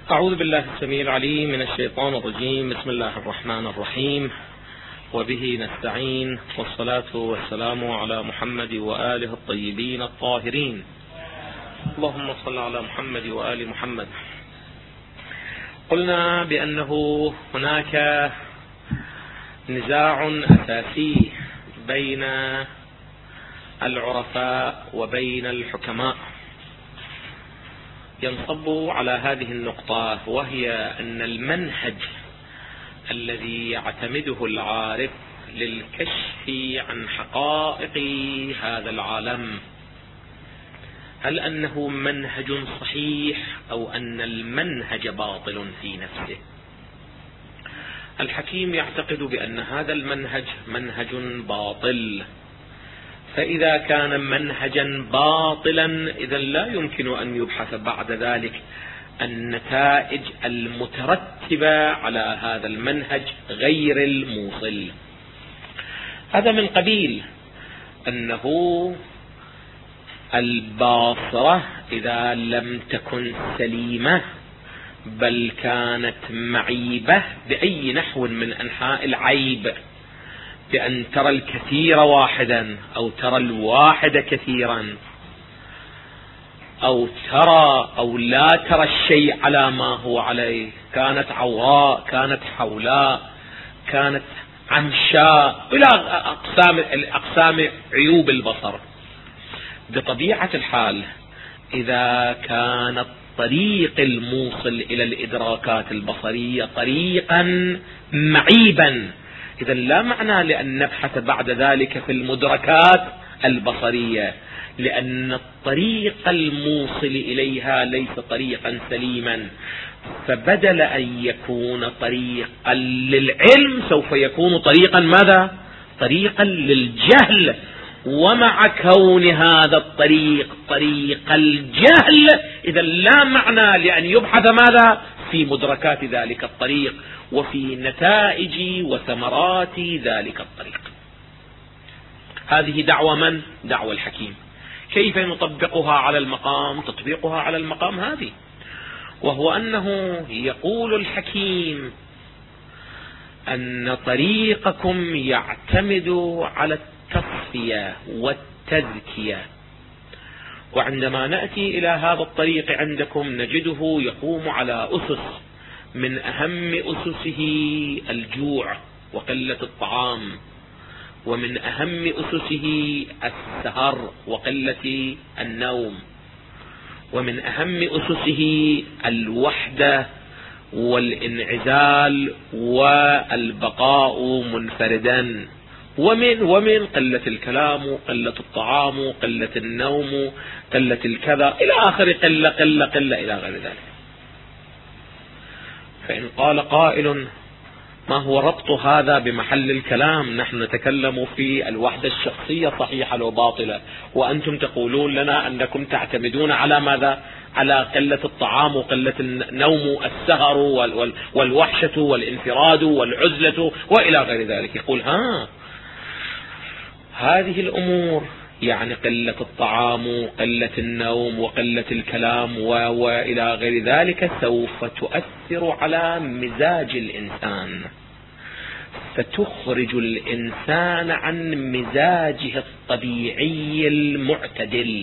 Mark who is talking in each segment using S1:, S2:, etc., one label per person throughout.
S1: أعوذ بالله السميع العليم من الشيطان الرجيم. بسم الله الرحمن الرحيم، وبه نستعين، والصلاة والسلام على محمد وآله الطيبين الطاهرين. اللهم صل على محمد وآل محمد. قلنا بأنه هناك نزاع أساسي بين العرفاء وبين الحكماء ينصب على هذه النقطة، وهي أن المنهج الذي يعتمده العارف للكشف عن حقائق هذا العالم، هل أنه منهج صحيح أو أن المنهج باطل في نفسه؟ الحكيم يعتقد بأن هذا المنهج منهج باطل، فإذا كان منهجا باطلا إذا لا يمكن أن يبحث بعد ذلك النتائج المترتبة على هذا المنهج غير الموصل. هذا من قبيل أنه الباصرة إذا لم تكن سليمة بل كانت معيبة بأي نحو من أنحاء العيب، بأن ترى الكثير واحدا أو ترى الواحد كثيرا، أو ترى أو لا ترى الشيء على ما هو عليه، كانت عوراء، كانت حولاء، كانت عمشاء، إلى أقسام عيوب البصر. بطبيعة الحال إذا كان الطريق الموصل إلى الإدراكات البصرية طريقا معيبا، إذا لا معنى لأن نبحث بعد ذلك في المدركات البصرية، لأن الطريق الموصل إليها ليس طريقا سليما، فبدل أن يكون طريقا للعلم سوف يكون طريقا ماذا؟ طريقا للجهل. ومع كون هذا الطريق طريق الجهل إذا لا معنى لأن يبحث ماذا؟ في مدركات ذلك الطريق وفي نتائج وثمرات ذلك الطريق. هذه دعوة من؟ دعوة الحكيم. كيف نطبقها على المقام؟ تطبيقها على المقام هذه، وهو أنه يقول الحكيم أن طريقكم يعتمد على التصفية والتزكية، وعندما نأتي إلى هذا الطريق عندكم نجده يقوم على أسس، من أهم أسسه الجوع وقلة الطعام، ومن أهم أسسه السهر وقلة النوم، ومن أهم أسسه الوحدة والانعزال والبقاء منفردا، ومن قلة الكلام، قلة الطعام، قلة النوم، قلة الكذا إلى آخر قلة إلى غير ذلك. فإن قال قائل ما هو ربط هذا بمحل الكلام؟ نحن نتكلم في الوحدة الشخصية صحيحة وباطلة، وأنتم تقولون لنا أنكم تعتمدون على ماذا؟ على قلة الطعام وقلة النوم، السهر والوحشة والانفراد والعزلة وإلى غير ذلك. يقول هذه الأمور، يعني قلة الطعام، قلة النوم، وقلة الكلام وإلى غير ذلك، سوف تؤثر على مزاج الإنسان، فتخرج الإنسان عن مزاجه الطبيعي المعتدل.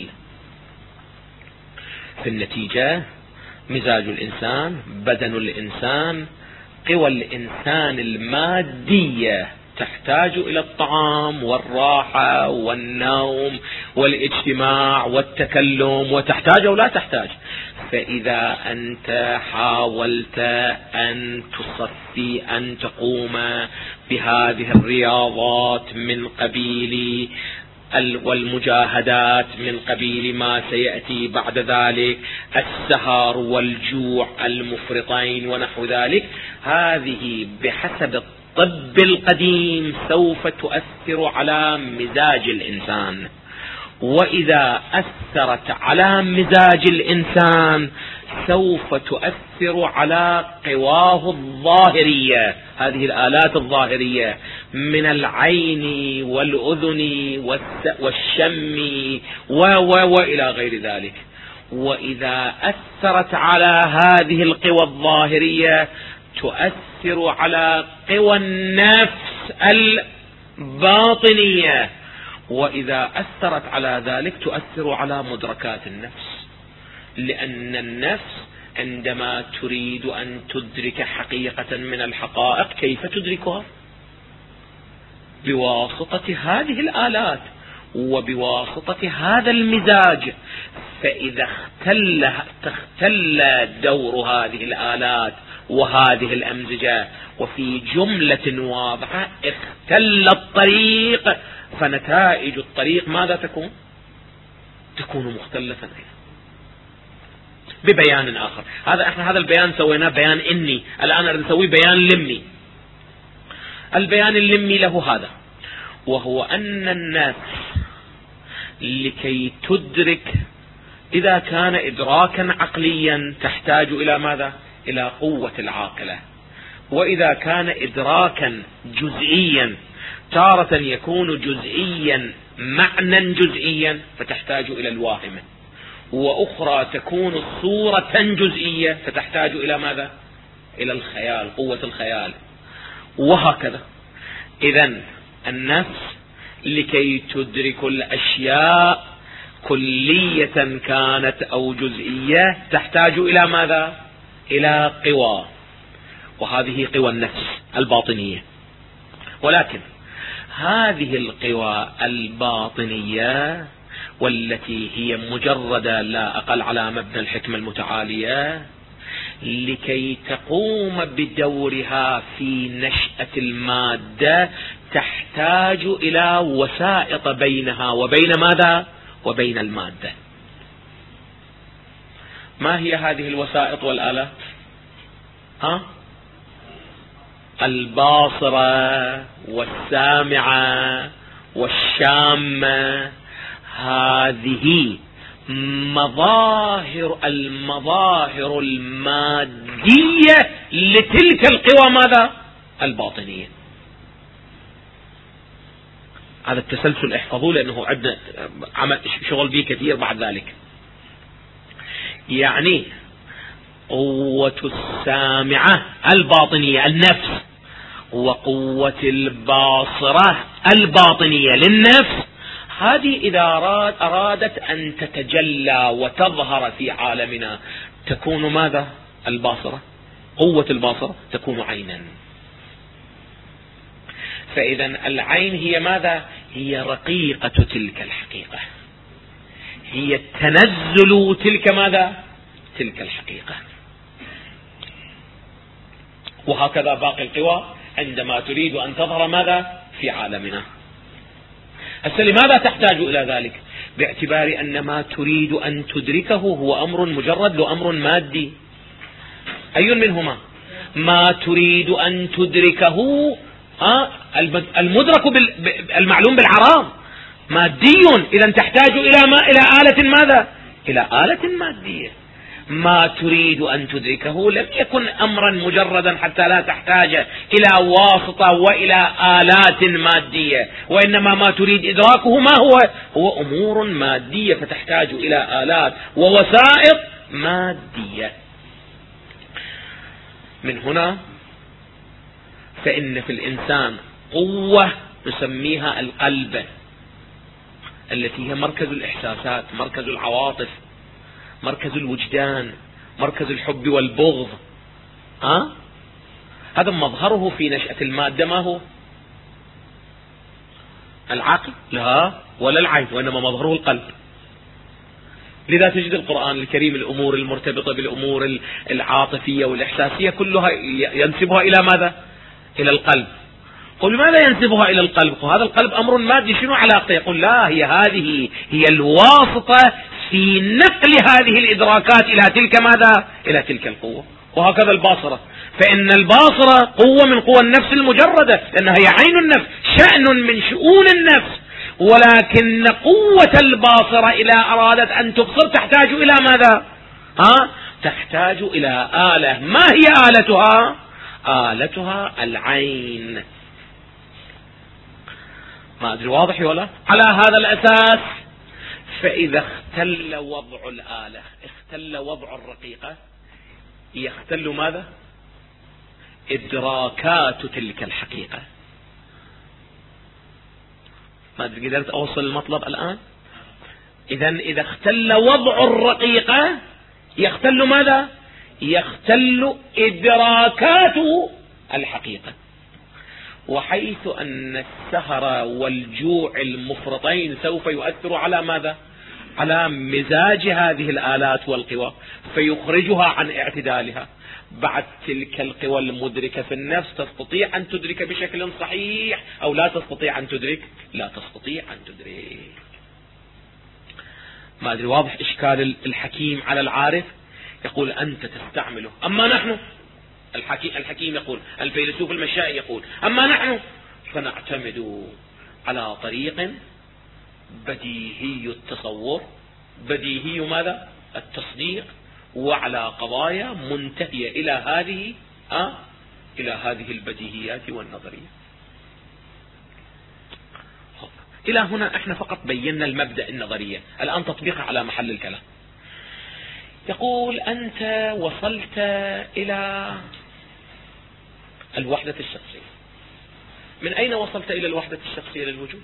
S1: في النتيجة مزاج الإنسان، بدن الإنسان، قوى الإنسان المادية تحتاج إلى الطعام والراحة والنوم والاجتماع والتكلم، وتحتاج أو لا تحتاج. فإذا أنت حاولت أن تصفي، أن تقوم بهذه الرياضات من قبيل والمجاهدات من قبيل ما سيأتي بعد ذلك، السهر والجوع المفرطين ونحو ذلك، هذه بحسب الطب القديم سوف تؤثر على مزاج الإنسان، وإذا أثرت على مزاج الإنسان سوف تؤثر على قواه الظاهرية، هذه الآلات الظاهرية من العين والأذن والشم وإلى غير ذلك. وإذا أثرت على هذه القوى الظاهرية تؤثر على قوى النفس الباطنية، وإذا أثرت على ذلك تؤثر على مدركات النفس، لأن النفس عندما تريد أن تدرك حقيقة من الحقائق كيف تدركها؟ بواسطة هذه الآلات وبواسطة هذا المزاج. فإذا اختل دور هذه الآلات وهذه الأمزجة وفي جملة واضحة اختل الطريق، فنتائج الطريق ماذا تكون؟ تكون مختلفة ببيان آخر. هذا البيان سويناه بيان إني، الآن نسوي بيان لمي. البيان اللمي له هذا، وهو أن النفس لكي تدرك، إذا كان إدراكا عقليا تحتاج إلى ماذا؟ إلى قوة العاقلة. وإذا كان إدراكا جزئيا تارة يكون جزئيا معنى جزئيا فتحتاج إلى الواهمة، وأخرى تكون صورة جزئية فتحتاج إلى ماذا؟ إلى الخيال، قوة الخيال، وهكذا. إذن النفس لكي تدرك الأشياء كلية كانت أو جزئية تحتاج إلى ماذا؟ إلى قوى، وهذه قوى النفس الباطنية. ولكن هذه القوى الباطنية والتي هي مجردة لا أقل على مبنى الحكمة المتعالية، لكي تقوم بدورها في نشأة المادة تحتاج إلى وسائط بينها وبين ماذا؟ وبين المادة. ما هي هذه الوسائط والآلات؟ الباصرة والسامعة والشامة، هذه المظاهر المادية لتلك القوى ماذا؟ الباطنية. هذا التسلسل احفظوه لأنه عندنا شغل به كثير بعد ذلك. يعني قوة السامعة الباطنية النفس، وقوة الباصرة الباطنية للنفس، هذه إذا أرادت أن تتجلى وتظهر في عالمنا تكون ماذا؟ الباصرة. قوة الباصرة تكون عينا. فإذا العين هي ماذا؟ هي رقيقة تلك الحقيقة، هي تنزل تلك ماذا؟ تلك الحقيقة. وهكذا باقي القوى عندما تريد أن تظهر ماذا؟ في عالمنا. لماذا تحتاج إلى ذلك؟ باعتبار أن ما تريد أن تدركه هو أمر مجرد وأمر مادي. أي منهما؟ ما تريد أن تدركه المدرك المعلوم بالعرام مادي، إذا تحتاج إلى إلى آلة ماذا؟ إلى آلة مادية. ما تريد أن تدركه لم يكن أمرا مجردا حتى لا تحتاج إلى واسطة وإلى آلات مادية، وإنما ما تريد إدراكه ما هو أمور مادية، فتحتاج إلى آلات ووسائط مادية. من هنا فإن في الإنسان قوة نسميها القلب، التي هي مركز الإحساسات، مركز العواطف، مركز الوجدان، مركز الحب والبغض. هذا مظهره في نشأة المادة ما هو؟ العقل؟ لا، ولا العين، وإنما مظهره القلب. لذا تجد القرآن الكريم الأمور المرتبطة بالأمور العاطفية والإحساسية كلها ينسبها إلى ماذا؟ إلى القلب. قل لماذا ينسبها إلى القلب؟ وهذا القلب أمر مادي، شنو علاقته؟ يقول لا، هذه هي الواسطة في نقل هذه الإدراكات إلى تلك ماذا؟ إلى تلك القوة. وهكذا الباصرة، فإن الباصرة قوة من قوى النفس المجردة، لأنها هي عين النفس، شأن من شؤون النفس. ولكن قوة الباصرة إذا أرادت أن تبصر تحتاج إلى ماذا؟ تحتاج إلى آلة. ما هي آلتها؟ آلتها العين. ما أدري واضح ولا؟ على هذا الأساس فإذا اختل وضع الآلة، اختل وضع الرقيقة، يختل ماذا؟ إدراكات تلك الحقيقة. ما قدرت أوصل المطلب الآن؟ إذا اختل وضع الرقيقة يختل ماذا؟ يختل إدراكات الحقيقة. وحيث أن السهر والجوع المفرطين سوف يؤثر على ماذا؟ على مزاج هذه الآلات والقوى، فيخرجها عن اعتدالها. بعد تلك القوى المدركة في النفس تستطيع أن تدرك بشكل صحيح أو لا تستطيع أن تدرك؟ لا تستطيع أن تدرك. ما أدري واضح إشكال الحكيم على العارف؟ يقول أنت تستعمله، أما نحن الحكيم يقول، الفيلسوف المشائي يقول أما نحن فنعتمد على طريق بديهي التصور، بديهي ماذا؟ التصديق، وعلى قضايا منتهية إلى هذه البديهيات والنظرية. إلى هنا احنا فقط بينا المبدأ النظرية، الآن تطبيقها على محل الكلام. يقول أنت وصلت إلى الوحدة الشخصية. من أين وصلت إلى الوحدة الشخصية للوجود؟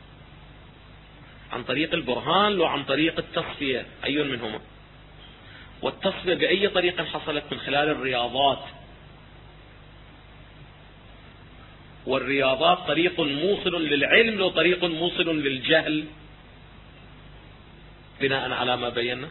S1: عن طريق البرهان وعن طريق التصفية، أي منهما؟ والتصفية بأي طريقة حصلت؟ من خلال الرياضات، والرياضات طريق موصل للعلم وطريق موصل للجهل بناء على ما بينا،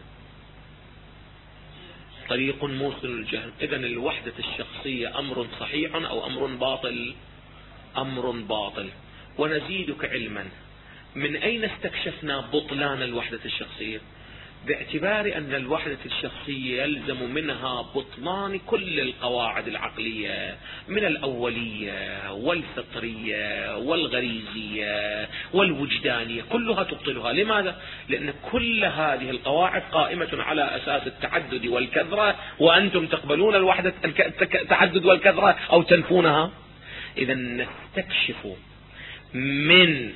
S1: طريق موصل للجهل. إذن الوحدة الشخصية أمر صحيح أو أمر باطل؟ أمر باطل. ونزيدك علما، من أين استكشفنا بطلان الوحدة الشخصية؟ باعتبار أن الوحدة الشخصية يلزم منها بطلان كل القواعد العقلية من الأولية والفطرية والغريزية والوجدانية، كلها تبطلها. لماذا؟ لأن كل هذه القواعد قائمة على أساس التعدد والكثرة، وأنتم تقبلون الوحدة التعدد والكثرة أو تنفونها. إذا نستكشف من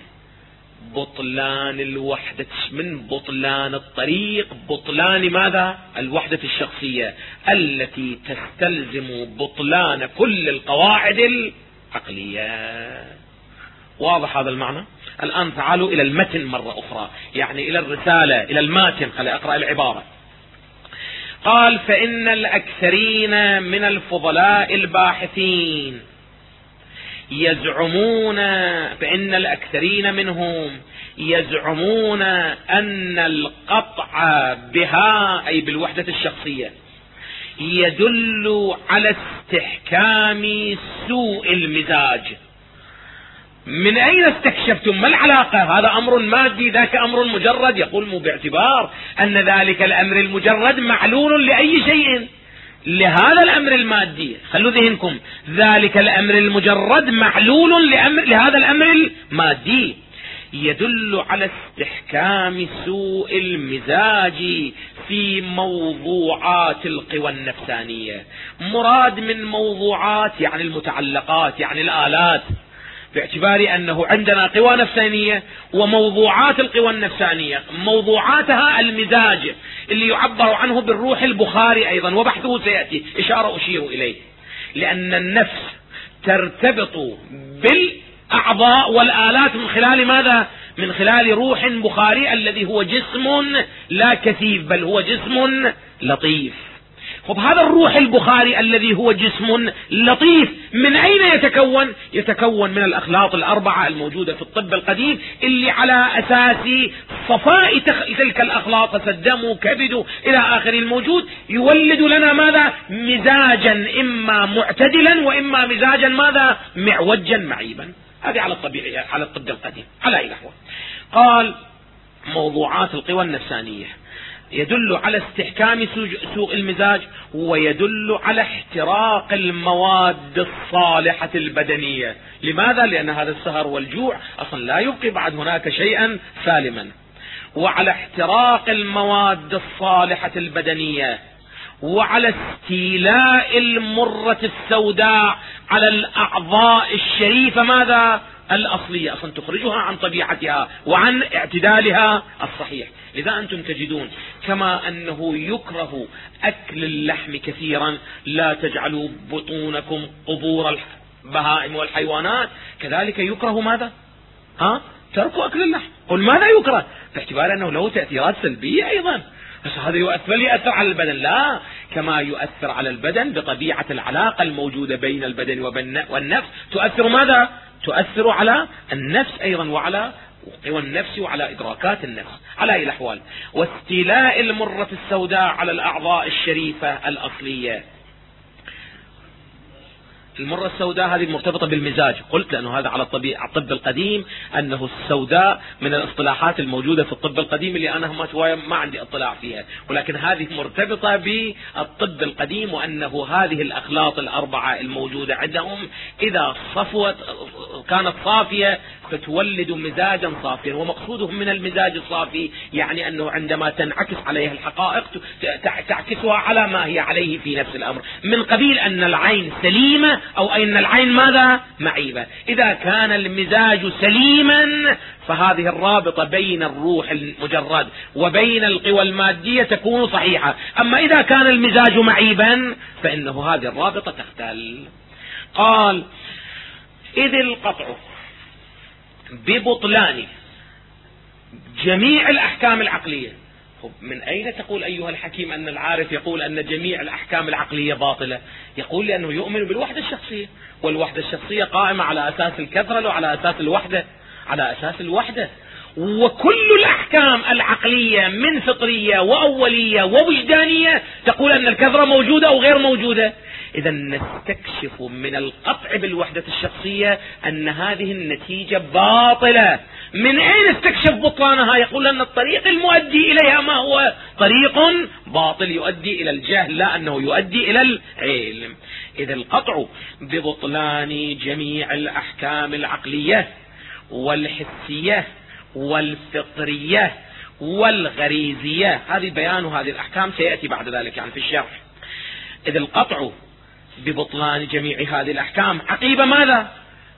S1: بطلان الوحدة، من بطلان الطريق، بطلان ماذا؟ الوحدة الشخصية التي تستلزم بطلان كل القواعد العقلية. واضح هذا المعنى؟ الآن تعالوا إلى المتن مرة أخرى، يعني إلى الرسالة، إلى الماتن. خلي أقرأ العبارة. قال فإن الأكثرين من الفضلاء الباحثين يزعمون، فإن الأكثرين منهم يزعمون أن القطع بها أي بالوحدة الشخصية يدل على استحكام سوء المزاج. من أين استكشفتم؟ ما العلاقة؟ هذا أمر مادي، ذاك أمر مجرد. يقول مو باعتبار أن ذلك الأمر المجرد معلول لأي شيء، لهذا الأمر المادي. خلوا ذهنكم، ذلك الأمر المجرد معلول لهذا الأمر المادي. يدل على استحكام سوء المزاج في موضوعات القوى النفسانية. مراد من موضوعات يعني المتعلقات، يعني الآلات، باعتبار أنه عندنا قوى نفسانية وموضوعات القوى النفسانية. موضوعاتها المزاج اللي يعبر عنه بالروح البخاري أيضا، وبحثه سيأتي، إشارة أشير إليه. لأن النفس ترتبط بالأعضاء والآلات من خلال ماذا؟ من خلال روح بخاري الذي هو جسم لا كثيف، بل هو جسم لطيف. خب هذا الروح البخاري الذي هو جسم لطيف من أين يتكون؟ يتكون من الأخلاط الأربعة الموجودة في الطب القديم، اللي على أساس صفاء تلك الأخلاط، الدم كبد إلى آخر الموجود، يولد لنا ماذا؟ مزاجا إما معتدلا وإما مزاجا ماذا؟ معوجا معيبا. هذه على الطبيعي، على الطب القديم، على أي نحو. قال موضوعات القوى النفسانية يدل على استحكام سوء المزاج، ويدل على احتراق المواد الصالحة البدنية. لماذا؟ لأن هذا السهر والجوع أصلا لا يبقي بعد هناك شيئا سالما. وعلى احتراق المواد الصالحة البدنية، وعلى استيلاء المرة السوداء على الأعضاء الشريفة ماذا؟ الأصلية أصلا تخرجها عن طبيعتها وعن اعتدالها الصحيح. لذا أنتم تجدون كما أنه يكره أكل اللحم كثيرا، لا تجعلوا بطونكم قبور البهائم والحيوانات، كذلك يكره ماذا؟ تركوا أكل اللحم. قل ماذا يكره؟ باعتبار أنه له تأثيرات سلبية أيضا. هذا يؤثر على البدن؟ لا، كما يؤثر على البدن بطبيعة العلاقة الموجودة بين البدن والنفس، تؤثر ماذا؟ تؤثر على النفس أيضا، وعلى والنفس وعلى إدراكات النفس. على أي الأحوال، واستيلاء المرة السوداء على الأعضاء الشريفة الأصلية. المرة السوداء هذه مرتبطة بالمزاج، قلت لأنه هذا على الطب القديم، أنه السوداء من الاصطلاحات الموجودة في الطب القديم اللي أنا ما عندي اطلاع فيها، ولكن هذه مرتبطة بالطب القديم، وأنه هذه الأخلاط الأربعة الموجودة عندهم إذا صفوت كانت صافية فتولد مزاجا صافيا. ومقصودهم من المزاج الصافي يعني أنه عندما تنعكس عليها الحقائق تعكسها على ما هي عليه في نفس الأمر، من قبيل أن العين سليمة أو أن العين ماذا؟ معيبة. إذا كان المزاج سليما فهذه الرابطة بين الروح المجرد وبين القوى المادية تكون صحيحة. أما إذا كان المزاج معيبا فإنه هذه الرابطة تختل. قال: إذ القطع ببطلان جميع الأحكام العقلية. من أين تقول أيها الحكيم أن العارف يقول أن جميع الأحكام العقلية باطلة؟ يقول لأنه يؤمن بالوحدة الشخصية، والوحدة الشخصية قائمة على أساس الكثرة وعلى أساس الوحدة، على أساس الوحدة. وكل الأحكام العقلية من فطرية وأولية ووجدانية تقول أن الكثرة موجودة أو غير موجودة. إذا نستكشف من القطع بالوحدة الشخصية أن هذه النتيجة باطلة. من أين استكشف بطلانها؟ يقول أن الطريق المؤدي إليها ما هو؟ طريق باطل يؤدي إلى الجهل، لا أنه يؤدي إلى العلم. إذا القطع ببطلان جميع الأحكام العقلية والحسية والفطرية والغريزية، هذه بيان هذه الأحكام سيأتي بعد ذلك يعني في الشرح. إذ القطع ببطلان جميع هذه الأحكام عقيب ماذا؟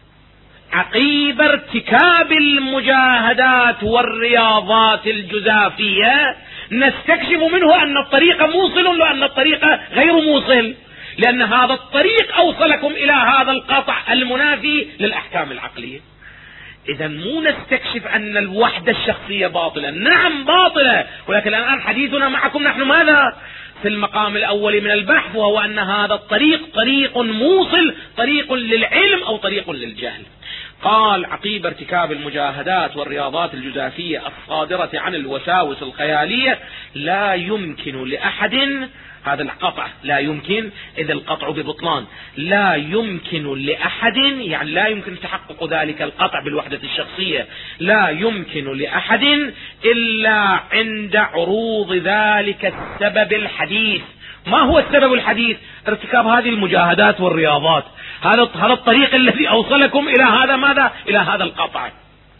S1: عقيب ارتكاب المجاهدات والرياضات الجزافية نستكشف منه أن الطريق موصل وأن الطريق غير موصل، لأن هذا الطريق أوصلكم إلى هذا القطع المنافي للأحكام العقلية. إذا مو نستكشف أن الوحدة الشخصية باطلة، نعم باطلة، ولكن الآن حديثنا معكم نحن ماذا؟ في المقام الأول من البحث، وهو أن هذا الطريق طريق موصل، طريق للعلم أو طريق للجهل. قال: عقيب ارتكاب المجاهدات والرياضات الجزافية الصادرة عن الوساوس الخيالية لا يمكن لأحد، هذا القطع لا يمكن، إذا القطع ببطلان لا يمكن لأحد، يعني لا يمكن تحقق ذلك القطع بالوحدة الشخصية، لا يمكن لأحد إلا عند عروض ذلك السبب الحديث. ما هو السبب الحديث؟ ارتكاب هذه المجاهدات والرياضات، هذا الطريق الذي أوصلكم إلى هذا ماذا؟ إلى هذا القطع.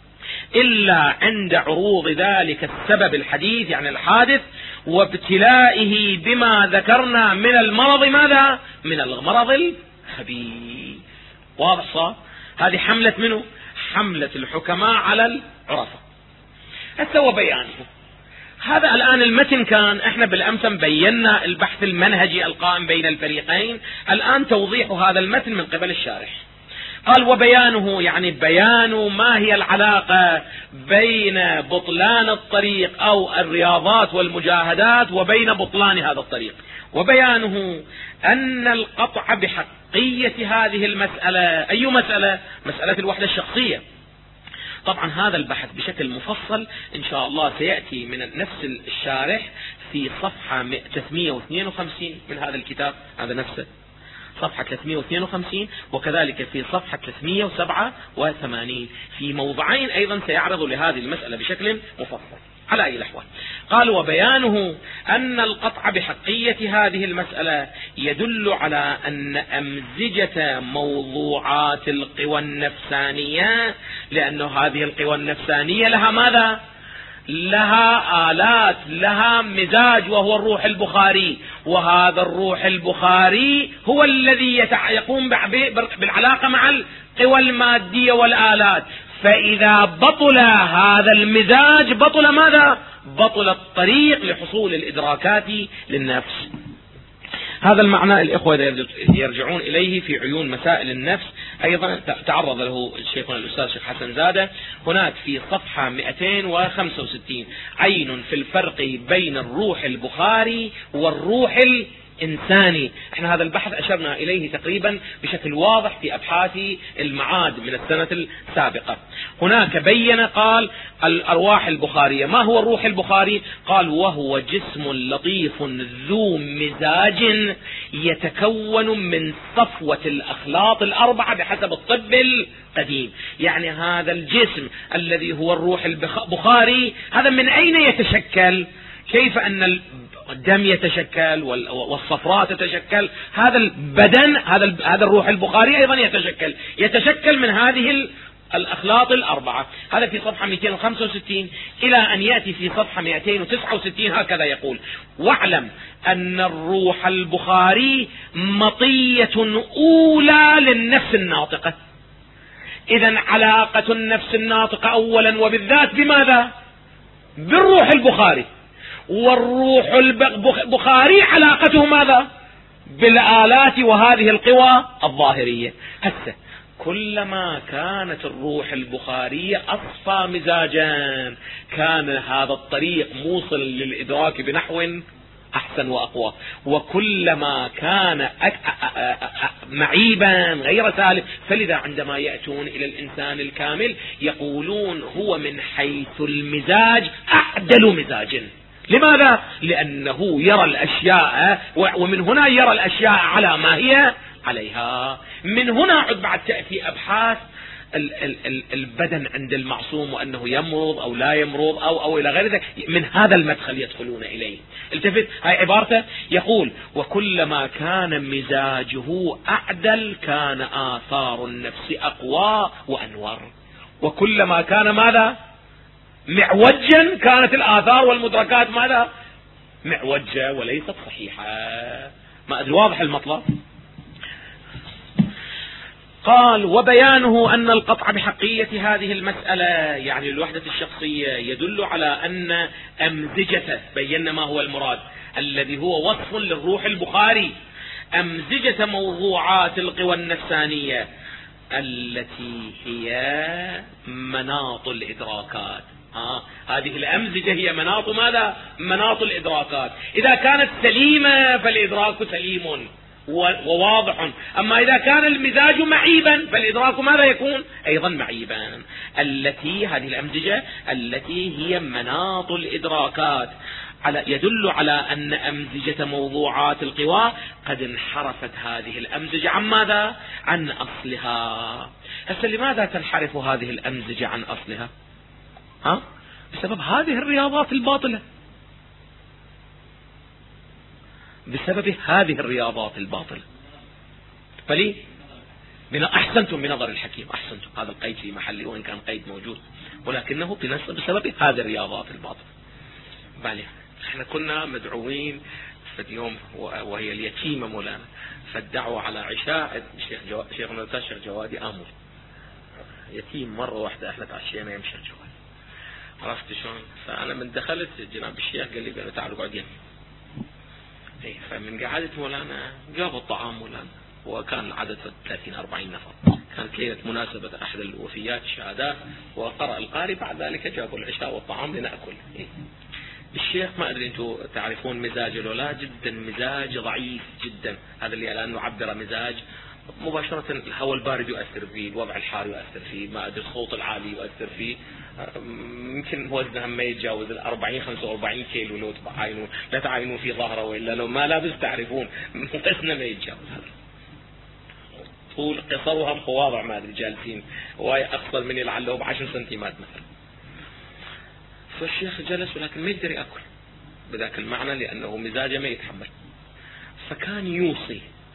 S1: إلا عند عروض ذلك السبب الحديث يعني الحادث، وابتلائه بما ذكرنا من المرض ماذا؟ من المرض الخبيث. واضح صار؟ هذه حملة منه؟ حملة الحكماء على العرفاء. هسه بيانه هذا. الآن المتن كان احنا بالأمس بينا البحث المنهجي القائم بين الفريقين، الآن توضيح هذا المتن من قبل الشارح. قال: وبيانه يعني بيان ما هي العلاقة بين بطلان الطريق أو الرياضات والمجاهدات وبين بطلان هذا الطريق. وبيانه أن القطع بحقية هذه المسألة، أي مسألة؟ مسألة الوحدة الشخصية. طبعا هذا البحث بشكل مفصل إن شاء الله سيأتي من نفس الشارح في صفحة 352 من هذا الكتاب، هذا نفسه صفحة 352، وكذلك في صفحة 387 في موضعين أيضا سيعرض لهذه المسألة بشكل مفصل. على أي الأحوال، قال: وبيانه أن القطع بحقية هذه المسألة يدل على أن أمزجة موضوعات القوى النفسانية، لأن هذه القوى النفسانية لها ماذا؟ لها آلات، لها مزاج، وهو الروح البخاري، وهذا الروح البخاري هو الذي يقوم بالعلاقة مع القوى المادية والآلات. فإذا بطل هذا المزاج بطل ماذا؟ بطل الطريق لحصول الإدراكات للنفس. هذا المعنى الإخوة يرجعون إليه في عيون مسائل النفس، أيضا تعرض له شيخنا الأستاذ شيخ حسن زادة هناك في صفحة 265 عين في الفرق بين الروح البخاري والروح الإنساني. احنا هذا البحث أشرنا إليه تقريبا بشكل واضح في أبحاث المعاد من السنة السابقة. هناك بين قال الأرواح البخارية. ما هو الروح البخاري؟ قال وهو جسم لطيف ذو مزاج يتكون من صفوة الأخلاط الأربعة بحسب الطب القديم. يعني هذا الجسم الذي هو الروح البخاري هذا من أين يتشكل؟ كيف أن الدم يتشكل والصفراء تتشكل، هذا البدن هذا الروح البخاري أيضا يتشكل من هذه الأخلاط الأربعة. هذا في صفحة 265 إلى أن يأتي في صفحة 269 هكذا يقول: واعلم أن الروح البخاري مطية أولى للنفس الناطقة. إذن علاقة النفس الناطقة أولا وبالذات بماذا؟ بالروح البخاري. والروح البخاري علاقته ماذا؟ بالآلات وهذه القوى الظاهرية. هسه كلما كانت الروح البخارية أصفى مزاجا كان هذا الطريق موصل للإدراك بنحو أحسن وأقوى، وكلما كان معيبا غير سالم. فلذا عندما يأتون إلى الإنسان الكامل يقولون هو من حيث المزاج أعدل مزاج. لماذا؟ لأنه يرى الأشياء، ومن هنا يرى الأشياء على ما هي عليها. من هنا عد بعد تأتي أبحاث البدن عند المعصوم وأنه يمرض أو لا يمرض أو إلى غير ذلك. من هذا المدخل يدخلون إليه. التفت، هاي عبارته يقول: وكلما كان مزاجه أعدل كان آثار النفس أقوى وأنور. وكلما كان ماذا؟ معوجا كانت الآثار والمدركات ماذا؟ معوجة وليست صحيحة. ما أدري واضح المطلب. قال: وبيانه أن القطع بحقية هذه المسألة يعني الوحدة الشخصية يدل على أن أمزجة، بينا ما هو المراد الذي هو وصف للروح البخاري، أمزجة موضوعات القوى النفسانية التي هي مناط الإدراكات. هذه الأمزجة هي مناط ماذا؟ مناط الإدراكات. إذا كانت سليمة فالإدراك سليم وواضح، أما إذا كان المزاج معيبا فالإدراك ماذا يكون؟ أيضا معيبا. هذه الأمزجة التي هي مناط الإدراكات يدل على أن أمزجة موضوعات القوى قد انحرفت هذه الأمزجة عن ماذا؟ عن أصلها. هسه لماذا تنحرف هذه الأمزجة عن أصلها؟ بسبب هذه الرياضات الباطلة، بسبب هذه الرياضات الباطلة. فلي أحسنتم بنظر الحكيم، أحسنتم. هذا القيد في محله وإن كان قيد موجود، ولكنه بسبب هذه الرياضات الباطلة. بالي احنا كنا مدعوين في اليوم وهي اليتيمة مولانا، فادعوا على عشاء شيخنا الشيخ جوادي آمل يتيم. مرة واحدة احنا تعشينا يمشي الجوادي، عرفت شلون؟ فأنا من دخلت جناب الشيخ قال لي تعالوا اقعد يمي. فمن قعدت مولانا جابوا الطعام مولانا، وكان العدد 30-40 نفر. كانت ليلة مناسبة أحد الوفيات الشهادات، وقرأ القارئ، بعد ذلك جابوا العشاء والطعام لنأكل. الشيخ ما أدري أنتم تعرفون مزاج ولا، جدا مزاج ضعيف جدا. هذا اللي الآن نعبر مزاج مباشرة. الهواء البارد يؤثر فيه، الوضع الحار يؤثر فيه، ما أدري الصوت العالي يؤثر فيه. يمكن وزنها ما يتجاوز 40-45 كيلو. لو تعاينون لا تعاينون في ظهره، وإلا لو ما لابس تعرفون وزنه ما يتجاوز هذا. طول قصرها بخواضع ما أدري جالسين، وهي أقصر مني لعله ب10 سنتيمات مثلا. فالشيخ جلس ولكن ما يقدر يأكل بذاك المعنى لأنه مزاجه ما يتحمل. فكان يوصي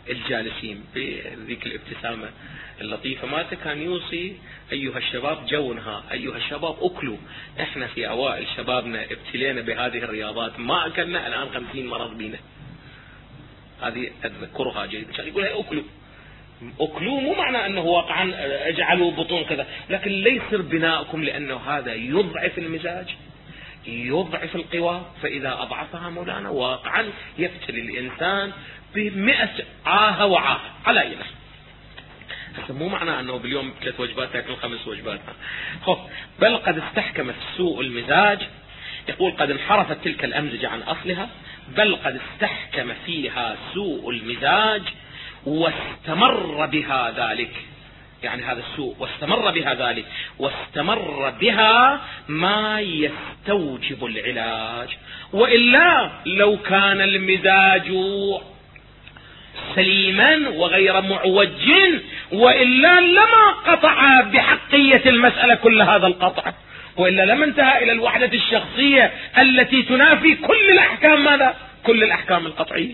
S1: الجالسين بذيك الابتسامة اللطيفة مالته كان يوصي أيها الشباب جونها، أيها الشباب أكلوا. إحنا في أوائل شبابنا ابتلينا بهذه الرياضات، ما أكلنا الآن 50 مرض بينا. هذه أذكرها جيدا. عشان يقول أكلوا أكلوا مو معنى أنه واقعا اجعلوا بطون كذا، لكن ليس بناؤكم، لأنه هذا يضعف المزاج، يضعف القوى، فإذا أضعفها مولانا واقعا يقتل الإنسان ب100 عاهة وعاهة على إله. مو معنى أنه باليوم 3 وجبات تأكل 5 وجبات. بل قد استحكمت سوء المزاج، يقول قد انحرفت تلك الأمزجة عن أصلها، بل قد استحكم فيها سوء المزاج واستمر بها ذلك، يعني هذا السوء واستمر بها ذلك، واستمر بها ما يستوجب العلاج. وإلا لو كان المزاج سليما وغير معوج، وإلا لما قطع بحقية المسألة كل هذا القطع، وإلا لما انتهى إلى الوحدة الشخصية التي تنافي كل الأحكام، ماذا؟ كل الأحكام القطعية.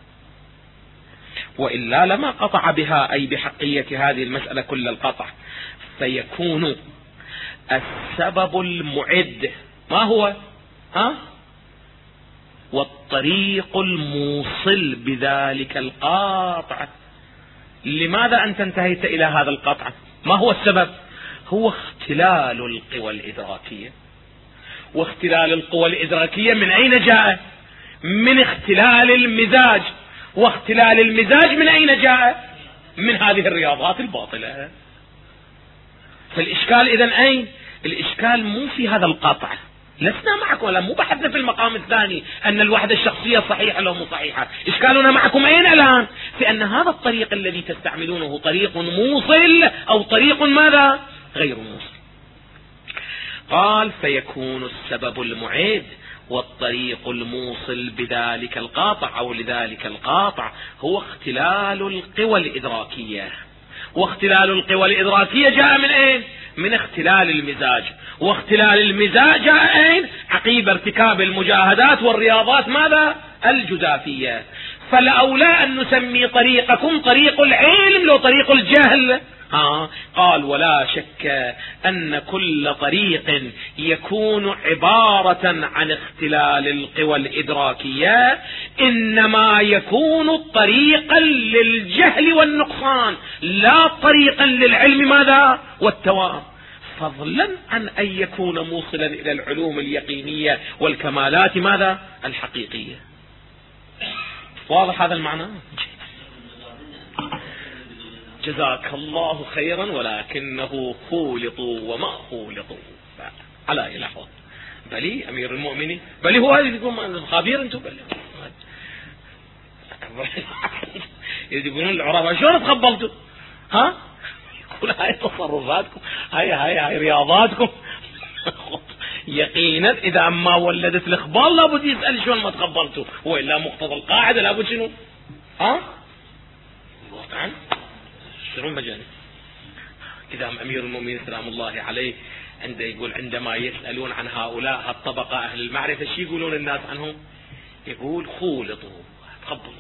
S1: وإلا لما قطع بها، أي بحقية هذه المسألة كل القطع. فيكون السبب المعد ما هو؟ والطريق الموصل بذلك القاطع. لماذا أنت انتهيت إلى هذا القطع؟ ما هو السبب؟ هو اختلال القوى الإدراكية. واختلال القوى الإدراكية من أين جاء؟ من اختلال المزاج. واختلال المزاج من أين جاء؟ من هذه الرياضات الباطلة. فالإشكال إذن أين؟ الإشكال مو في هذا القطع، لسنا معكم، ولا مو بحثنا في المقام الثاني أن الوحدة الشخصية صحيحة لو مو صحيحة. إشكالنا معكم أين الآن؟ في أن هذا الطريق الذي تستعملونه طريق موصل أو طريق ماذا؟ غير موصل. قال فيكون السبب المعيد والطريق الموصل بذلك القاطع أو لذلك القاطع هو اختلال القوى الإدراكية. واختلال القوى الإدراكية جاء من أين؟ من اختلال المزاج. واختلال المزاج جاء أين؟ عقيب ارتكاب المجاهدات والرياضات ماذا؟ الجزافية. فلأولى أن نسمي طريقكم طريق العلم لو طريق الجهل. قال ولا شك أن كل طريق يكون عبارة عن اختلال القوى الإدراكية إنما يكون طريقا للجهل والنقصان، لا طريقا للعلم ماذا؟ والتوام. فضلا عن أن يكون موصلا إلى العلوم اليقينية والكمالات ماذا؟ الحقيقية. واضح هذا المعنى؟ جزاك الله خيرا. ولكنه خولطوا وما خولطوا على إلحظة. بلي أمير المؤمنين، بلي هو هذا يقول خبير أنتم، بلي يقولون العرب شلون تخبلتوا؟ يقول هاي تصرفاتكم، هاي رياضاتكم. يقينا إذا ما ولدت الإخبار لابد يسأل شلون ما تخبلتوا، وإلا مقتضى القاعدة لابد شنو؟ واقعا شنو مجال؟ إذا أمير المؤمنين سلام الله عليه عندما يسألون عن هؤلاء الطبقة أهل المعرفة شي يقولون الناس عنهم؟ يقول خولطوا تخبلوا.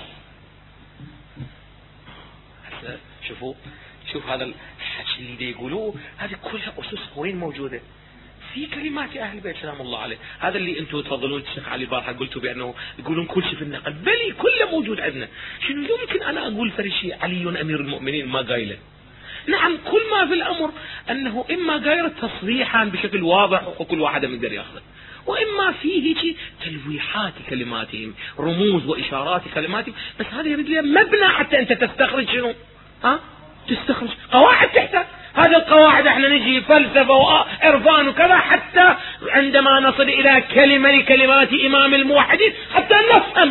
S1: هذا شوف هذا الحكي اللي يقولوه، هذه كلها أسس وين موجودة؟ في كلمات أهل البيت سلام الله عليه. هذا اللي أنتم تفضلون الشيخ علي بارحة قلتوا بأنه يقولون كل شيء في النقل، بلي كله موجود عندنا. شنو يمكن أنا أقول فرشي علي أمير المؤمنين ما قايله؟ نعم كل ما في الأمر أنه إما قايل تصريحا بشكل واضح وكل واحد يقدر يأخذه، وإما فيه تلويحات كلماتهم، رموز وإشارات كلماتهم، بس هذا يريد لها مبنى حتى أنت تستخرج شنو؟ تستخرج قواعد تحتها. هذه القواعد احنا نجي فلسفة وعرفان وكذا حتى عندما نصل إلى كلمة كلمات إمام الموحدين حتى نفهم.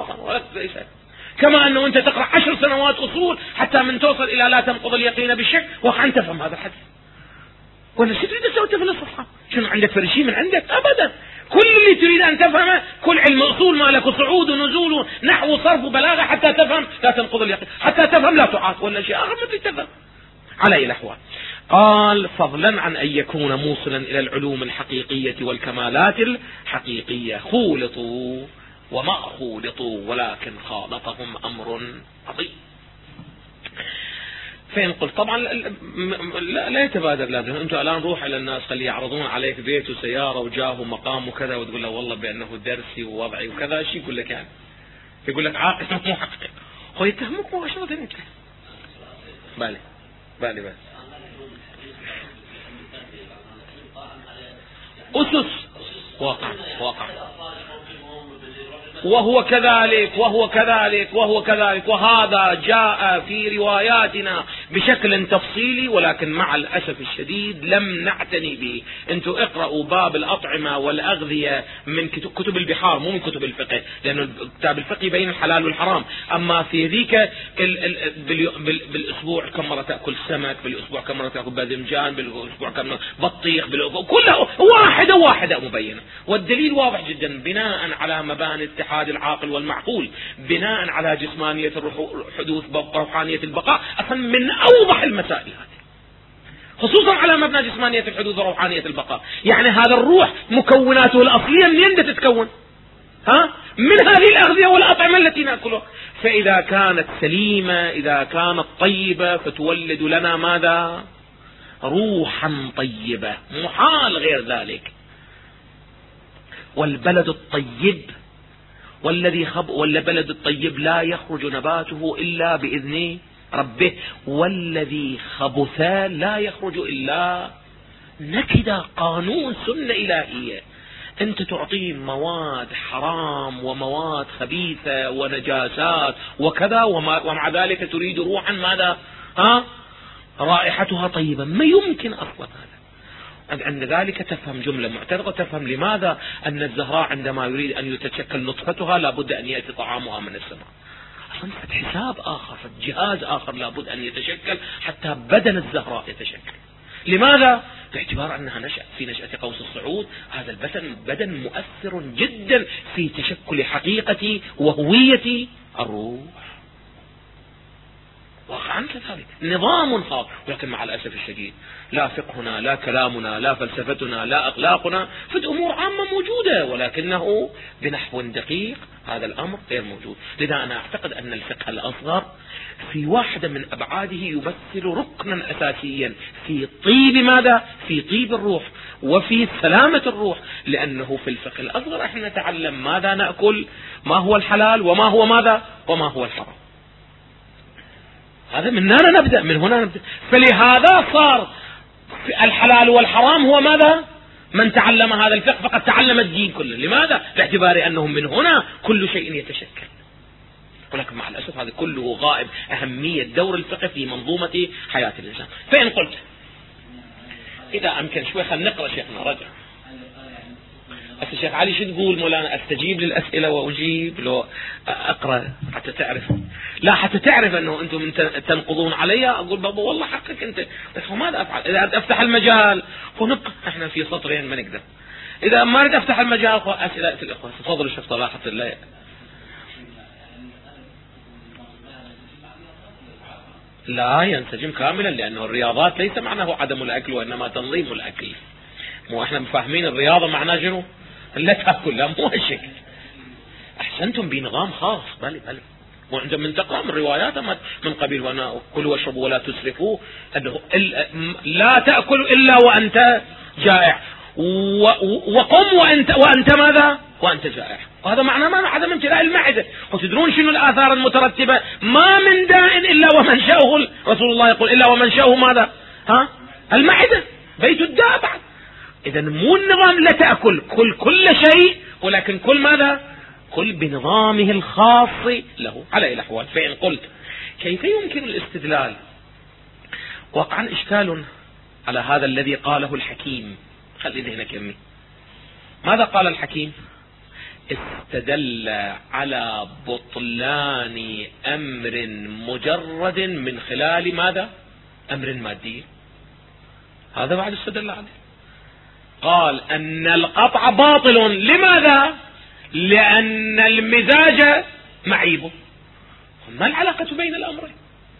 S1: كما أنه أنت تقرأ 10 سنوات أصول حتى من توصل إلى لا تنقض اليقين بالشك وحن تفهم هذا الحديث. ولا شو تريد تسوي في الصفحة؟ شنو عندك فرشي من عندك؟ أبدا. كل اللي تريد أن تفهمه كل علم أصول ما لك صعود ونزول نحو صرف وبلاغة حتى تفهم لا تنقض اليقين، حتى تفهم لا تعاط ولا شيء آخر ما تفهم على أي الأحوال. قال فضلا عن أن يكون موصلا إلى العلوم الحقيقية والكمالات الحقيقية. خولطوا وما خولطوا ولكن خالطهم أمر عظيم. فإن قلت طبعا لا يتبادر لازم أنتم الآن روح إلى الناس خلي يعرضون عليك بيت وسيارة وجاه ومقام وكذا وتقول له والله بأنه درسي ووضعي وكذا، شيء يقول لك يعني يقول لك عاقل مو حقيقي، هو يتهمك مباشرة انت. بالي بس أسس واقع وهو كذلك وهذا جاء في رواياتنا بشكل تفصيلي، ولكن مع الأسف الشديد لم نعتني به. انتوا اقرأوا باب الأطعمة والأغذية من كتب البحار، مو من كتب الفقه، لأن كتاب الفقه بين الحلال والحرام. أما في ذيك بالأسبوع كم مرة تأكل سمك، بالأسبوع كم مرة تأكل باذنجان، بالأسبوع كم مرة بطيخ، كلها واحدة مبينة. والدليل واضح جدا، بناء على مباني اتحاد العاقل والمعقول، بناء على جسمانية حدوث روحانية البقاء، أصلا من أوضح المسائل هذه، خصوصا على مبنى جسمانية الحدوث وروحانية البقاء. يعني هذا الروح مكوناته الأصلية منين تتكون؟ من هذه الأغذية والأطعمة التي نأكلها. فإذا كانت سليمة، إذا كانت طيبة، فتولد لنا ماذا؟ روحا طيبة، محال غير ذلك. والبلد الطيب والبلد الطيب لا يخرج نباته إلا بإذن ربه، والذي خبث لا يخرج إلا نكدا. قانون سنة إلهية. أنت تعطيه مواد حرام ومواد خبيثة ونجاسات وكذا، ومع ذلك تريد روحا ماذا؟ رائحتها طيبة. ما يمكن أصلا هذا. عند ذلك تفهم جملة معترضة، تفهم لماذا أن الزهراء عندما يريد أن يتشكل نطفتها لابد أن يأتي طعامها من السماء. أصلا حساب آخر، جهاز آخر لابد أن يتشكل حتى بدن الزهراء يتشكل. لماذا؟ باعتبار أنها نشأت في نشأة قوس الصعود. هذا البدن مؤثر جدا في تشكل حقيقة وهوية الروح. واقعا كذلك نظام خاص. ولكن مع الأسف الشديد لا فقهنا، لا كلامنا، لا فلسفتنا، لا أخلاقنا، في الأمور عامة موجودة، ولكنه بنحو دقيق هذا الأمر غير موجود. لذا أنا أعتقد أن الفقه الأصغر في واحدة من أبعاده يمثل ركنا أساسيا في طيب ماذا؟ في طيب الروح وفي سلامة الروح. لأنه في الفقه الأصغر احنا نتعلم ماذا نأكل، ما هو الحلال وما هو ماذا وما هو الحرام. هذا من هنا نبدأ. فلهذا صار الحلال والحرام هو ماذا؟ من تعلم هذا الفقه فقد تعلم الدين كله. لماذا؟ باعتبار أنه من هنا كل شيء يتشكل. ولكن مع الأسف هذا كله غائب أهمية دور الفقه في منظومة حياة الإنسان. فإن قلت إذا أمكن شوي خلينا نقرأ شيخنا رجع. الشيخ علي شو تقول مولانا؟ استجيب للأسئلة وأجيب لو أقرأ حتى تعرف؟ لا حتى تعرف أنه أنتم تنقضون علي. أقول بابا والله حقك أنت، بس ماذا أفعل؟ إذا أفتح المجال ونبقى إحنا في سطرين ما نقدر. إذا ما أريد أفتح المجال أسئلة الإخوة. تفضلوا الشيخ صلاح حتى لا ينسجم كاملا، لأنه الرياضات ليس معناه عدم الأكل وإنما تنظيم الأكل. مو احنا فاهمين الرياضة معناه شنو؟ لا تأكل، لا مو هالشكل. أحسنتم بنظام خاص. بلي وعندما من تقرأ من روايات من قبيل وأنا كلوا واشربوا ولا تسرفوا، أنه لا تأكل إلا وأنت جائع، وقم وأنت ماذا؟ وأنت جائع. وهذا معناه ما عدم امتلاء المعدة. وتدرون شنو الآثار المترتبة؟ ما من داء إلا ومنشأه، رسول الله يقول إلا ومنشأه ماذا؟ المعدة، بيت الداء بعد. إذا مو النظام لا تأكل، كل شيء، ولكن كل ماذا؟ كل بنظامه الخاص له على الأحوال. فإن قلت كيف يمكن الاستدلال؟ واقعا إشكال على هذا الذي قاله الحكيم. خلي ذهنك يمي. ماذا قال الحكيم؟ استدل على بطلان أمر مجرد من خلال ماذا؟ أمر مادي. هذا بعد استدل عليه. قال أن القطع باطل. لماذا؟ لأن المزاج معيب. ما العلاقة بين الأمرين؟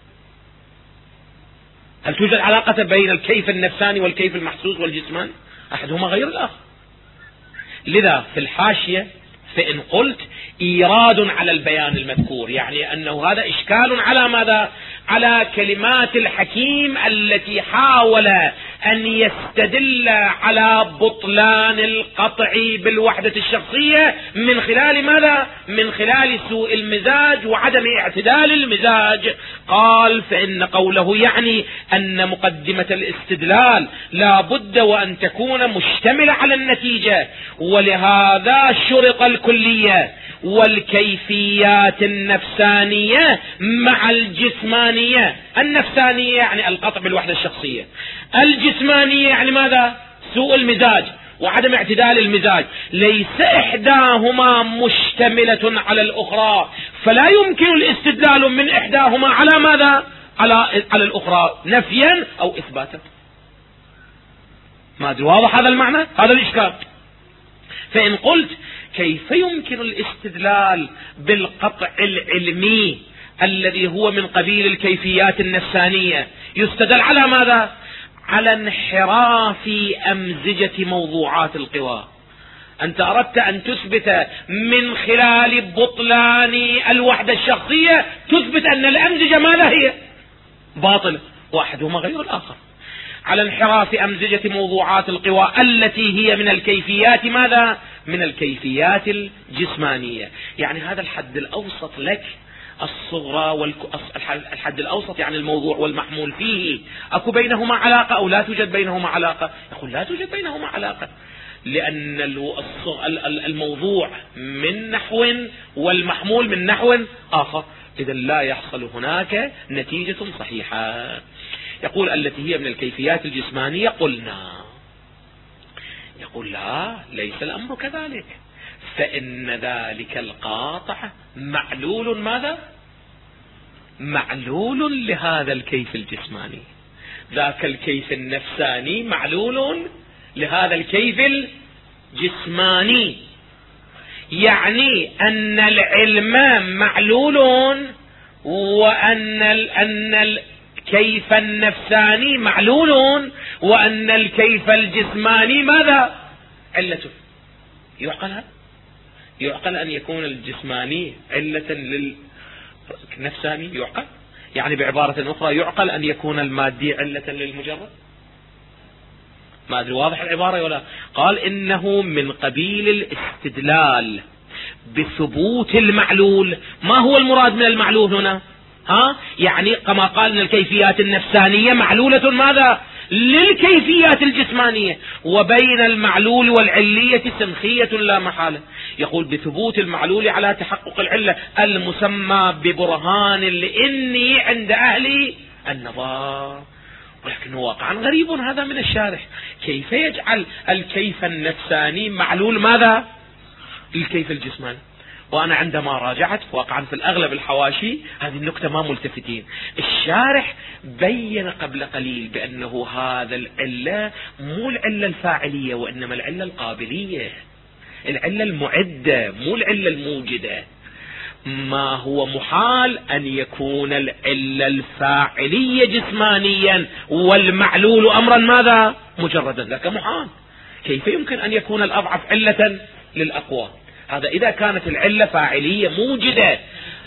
S1: هل توجد علاقة بين الكيف النفساني والكيف المحسوس والجسماني؟ أحدهما غير الآخر. لذا في الحاشية فإن قلت إيراد على البيان المذكور، يعني أنه هذا إشكال على ماذا؟ على كلمات الحكيم التي حاول أن يستدل على بطلان القطع بالوحدة الشخصية من خلال ماذا؟ من خلال سوء المزاج وعدم اعتدال المزاج. قال فإن قوله يعني أن مقدمة الاستدلال لا بد وأن تكون مشتملة على النتيجة، ولهذا شرط الكلية والكيفيات النفسانية مع الجسمانية. النفسانية يعني القطع بالوحدة الشخصية، الجسمانية يعني ماذا؟ سوء المزاج وعدم اعتدال المزاج. ليس إحداهما مشتملة على الأخرى، فلا يمكن الاستدلال من إحداهما على ماذا؟ على الأخرى نفيا أو إثباتا. ما أدري واضح هذا المعنى؟ هذا الإشكال. فإن قلت كيف يمكن الاستدلال بالقطع العلمي الذي هو من قبيل الكيفيات النفسانية، يستدل على ماذا؟ على انحراف أمزجة موضوعات القوى. أنت أردت أن تثبت من خلال بطلان الوحدة الشخصية، تثبت أن الأمزجة ماذا هي؟ باطلة، واحدهما غير الآخر. على انحراف أمزجة موضوعات القوى التي هي من الكيفيات ماذا؟ من الكيفيات الجسمانية. يعني هذا الحد الأوسط لك، الصغرى الحد الأوسط يعني الموضوع والمحمول فيه، أكو بينهما علاقة أو لا توجد بينهما علاقة؟ يقول لا توجد بينهما علاقة، لأن الموضوع من نحو والمحمول من نحو آخر، إذا لا يحصل هناك نتيجة صحيحة. يقول التي هي من الكيفيات الجسمانية. قلنا يقول لا، ليس الأمر كذلك، فإن ذلك القاطع معلول ماذا؟ معلول لهذا الكيف الجسماني، ذاك الكيف النفساني معلول لهذا الكيف الجسماني. يعني أن العلم معلول، وأن الكيف النفساني معلول، وأن الكيف الجسماني ماذا؟ علته. يعقل هذا؟ يعقل أن يكون الجسماني علة للنفساني؟ يعقل؟ يعني بعبارة أخرى يعقل أن يكون المادي علة للمجرد؟ ما أدري واضح العبارة ولا؟ قال إنه من قبيل الاستدلال بثبوت المعلول. ما هو المراد من المعلول هنا؟ يعني كما قال ان الكيفيات النفسانية معلولة ماذا؟ للكيفيات الجسمانية، وبين المعلول والعلية سنخية لا محالة. يقول بثبوت المعلول على تحقق العلة المسمى ببرهان لإني عند أهل النظر. ولكن واقعا غريب هذا من الشارح، كيف يجعل الكيف النفساني معلول ماذا؟ للكيف الجسماني؟ وأنا عندما راجعت واقعا في الأغلب الحواشي هذه النكتة ما ملتفتين. الشارح بين قبل قليل بأنه هذا العلة مو العلة الفاعلية، وإنما العلة القابلية، العلة المعدة، مو العلة الموجدة. ما هو محال أن يكون العلة الفاعلية جسمانيا والمعلول أمرا ماذا؟ مجردا، لك محال. كيف يمكن أن يكون الأضعف علة للأقوى؟ هذا إذا كانت العلة فاعلية موجدة.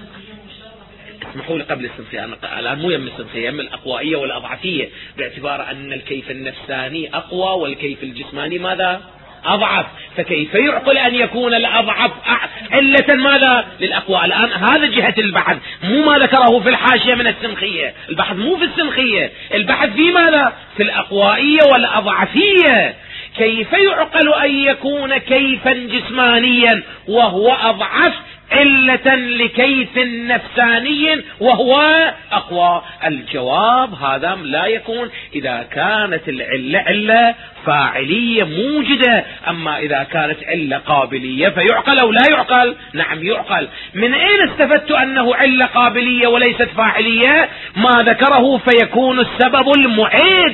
S1: اسمحوا لي قبل السنخية، أنا الآن مو يم السنخية، يم الأقوائية والأضعفية، باعتبار أن الكيف النفساني أقوى والكيف الجسماني ماذا؟ أضعف. فكيف يعقل أن يكون الأضعف علة ماذا؟ للأقوى. الآن هذا جهة البحث، مو ما ذكره في الحاشية من السنخية. البحث مو في السنخية، البحث في ماذا؟ في الأقوائية والأضعفية. كيف يعقل أن يكون كيفا جسمانيا وهو أضعف علة لكيف نفساني وهو أقوى؟ الجواب هذا لا يكون إذا كانت العلة علة فاعلية موجدة. أما إذا كانت علة قابلية فيعقل أو لا يعقل؟ نعم يعقل. من أين استفدت أنه علة قابلية وليست فاعلية؟ ما ذكره فيكون السبب المعيد.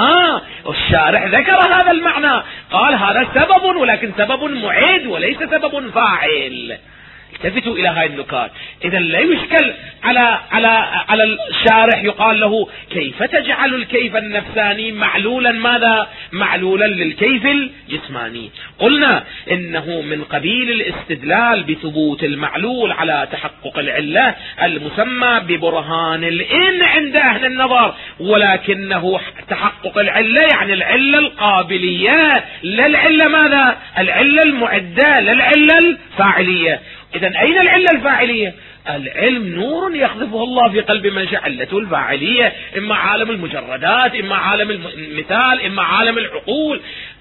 S1: الشارح ذكر هذا المعنى، قال هذا سبب ولكن سبب معيد وليس سبب فاعل. التفتوا إلى هاي النكات. إذا لا يشكل على الشارح يقال له كيف تجعل الكيف النفساني معلولا ماذا؟ معلولا للكيف الجسماني. قلنا إنه من قبيل الاستدلال بثبوت المعلول على تحقق العلة المسمى ببرهان الإن عند أهل النظر، ولكنه تحقق العلة يعني العلة القابلية، لا العلة ماذا؟ العلة المعدة، لا العلة الفاعلية. إذن أين العلة الفاعلية؟ العلم نور يقذفه الله في قلب من شاء، علته الفاعلية إما عالم المجردات، إما عالم المثال، إما عالم العقول.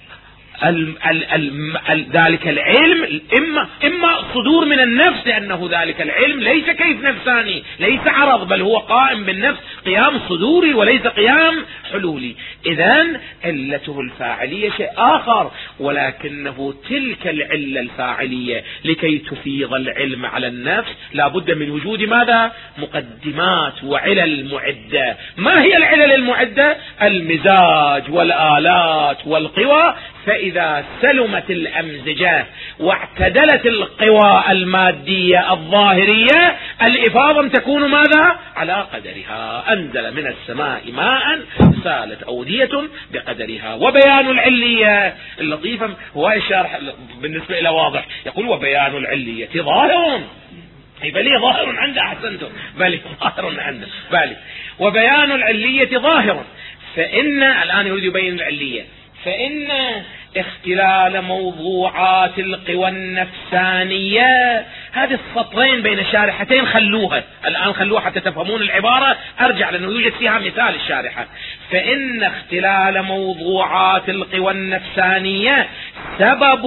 S1: ذلك العلم إما صدور من النفس، لأنه ذلك العلم ليس كيف نفساني، ليس عرض، بل هو قائم بالنفس قيام صدوري وليس قيام حلولي. إذن علته الفاعلية شيء آخر، ولكنه تلك العلة الفاعلية لكي تفيض العلم على النفس لا بد من وجود ماذا؟ مقدمات وعلل معدة. ما هي العلل المعدة؟ المزاج والآلات والقوى. فإذا سلمت الأمزجة واعتدلت القوى المادية الظاهرية، الإفاضة تكون ماذا؟ على قدرها. أنزل من السماء ماء سالت أودية بقدرها. وبيان العلية اللطيفة هو الشارح بالنسبة إلى واضح، يقول وبيان العلية ظاهر، بل ظاهر عنده، أحسنتم، بل ظاهر عنده، بل وبيان العلية ظاهر. فإن الآن يريد يبين العلية، فإن اختلال موضوعات القوى النفسانية، هذه السطرين بين شارحتين خلوها الآن، خلوها حتى تفهمون العبارة، أرجع لأنه يوجد فيها مثال الشارحة. فإن اختلال موضوعات القوى النفسانية سبب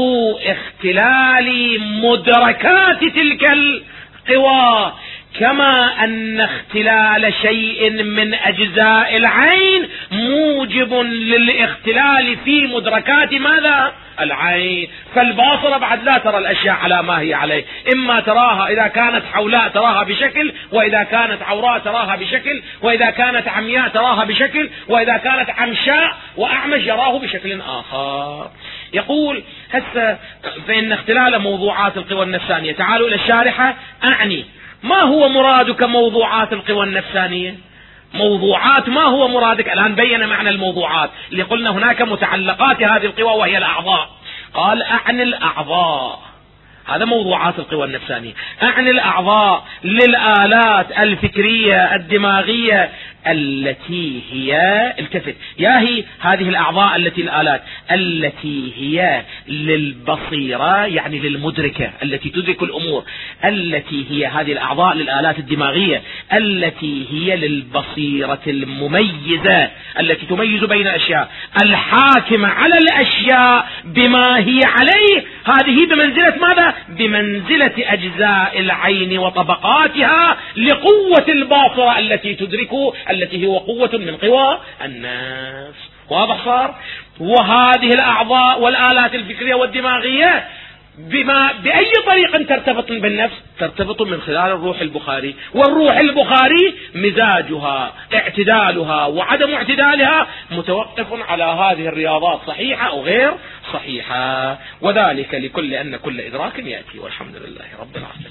S1: اختلال مدركات تلك القوى، كما أن اختلال شيء من أجزاء العين موجب للاختلال في مدركات ماذا؟ العين. فالباصرة بعد لا ترى الأشياء على ما هي عليه، إما تراها إذا كانت حولاء تراها بشكل، وإذا كانت عوراء تراها بشكل، وإذا كانت عمياء تراها بشكل، وإذا كانت عمشاء وأعمش يراه بشكل آخر. يقول هسه فإن اختلال موضوعات القوى النفسانية. تعالوا إلى الشارحة. أعني ما هو مرادك موضوعات القوى النفسانية؟ موضوعات، ما هو مرادك؟ الآن بين معنى الموضوعات اللي قلنا هناك متعلقات هذه القوى وهي الأعضاء. قال أعني الأعضاء، هذا موضوعات القوى النفسانية. أعني الأعضاء للآلات الفكرية الدماغية التي هي، التفت يا هي هذه الأعضاء التي الآلات التي هي للبصيرة، يعني للمدركة التي تدرك الأمور، التي هي هذه الأعضاء للآلات الدماغية التي هي للبصيرة المميزة التي تميز بين الأشياء، الحاكمة على الأشياء بما هي عليه. هذه بمنزلة ماذا؟ بمنزلة أجزاء العين وطبقاتها لقوة الباصرة التي تدركه، التي هو قوة من قوى النفس. واضح صار؟ وهذه الأعضاء والآلات الفكرية والدماغية بأي طريق ترتبط بالنفس؟ ترتبط من خلال الروح البخاري، والروح البخاري مزاجها اعتدالها وعدم اعتدالها متوقف على هذه الرياضات، صحيحة أو غير صحيحة. وذلك لكل أن كل إدراك يأتي، والحمد لله رب العالمين.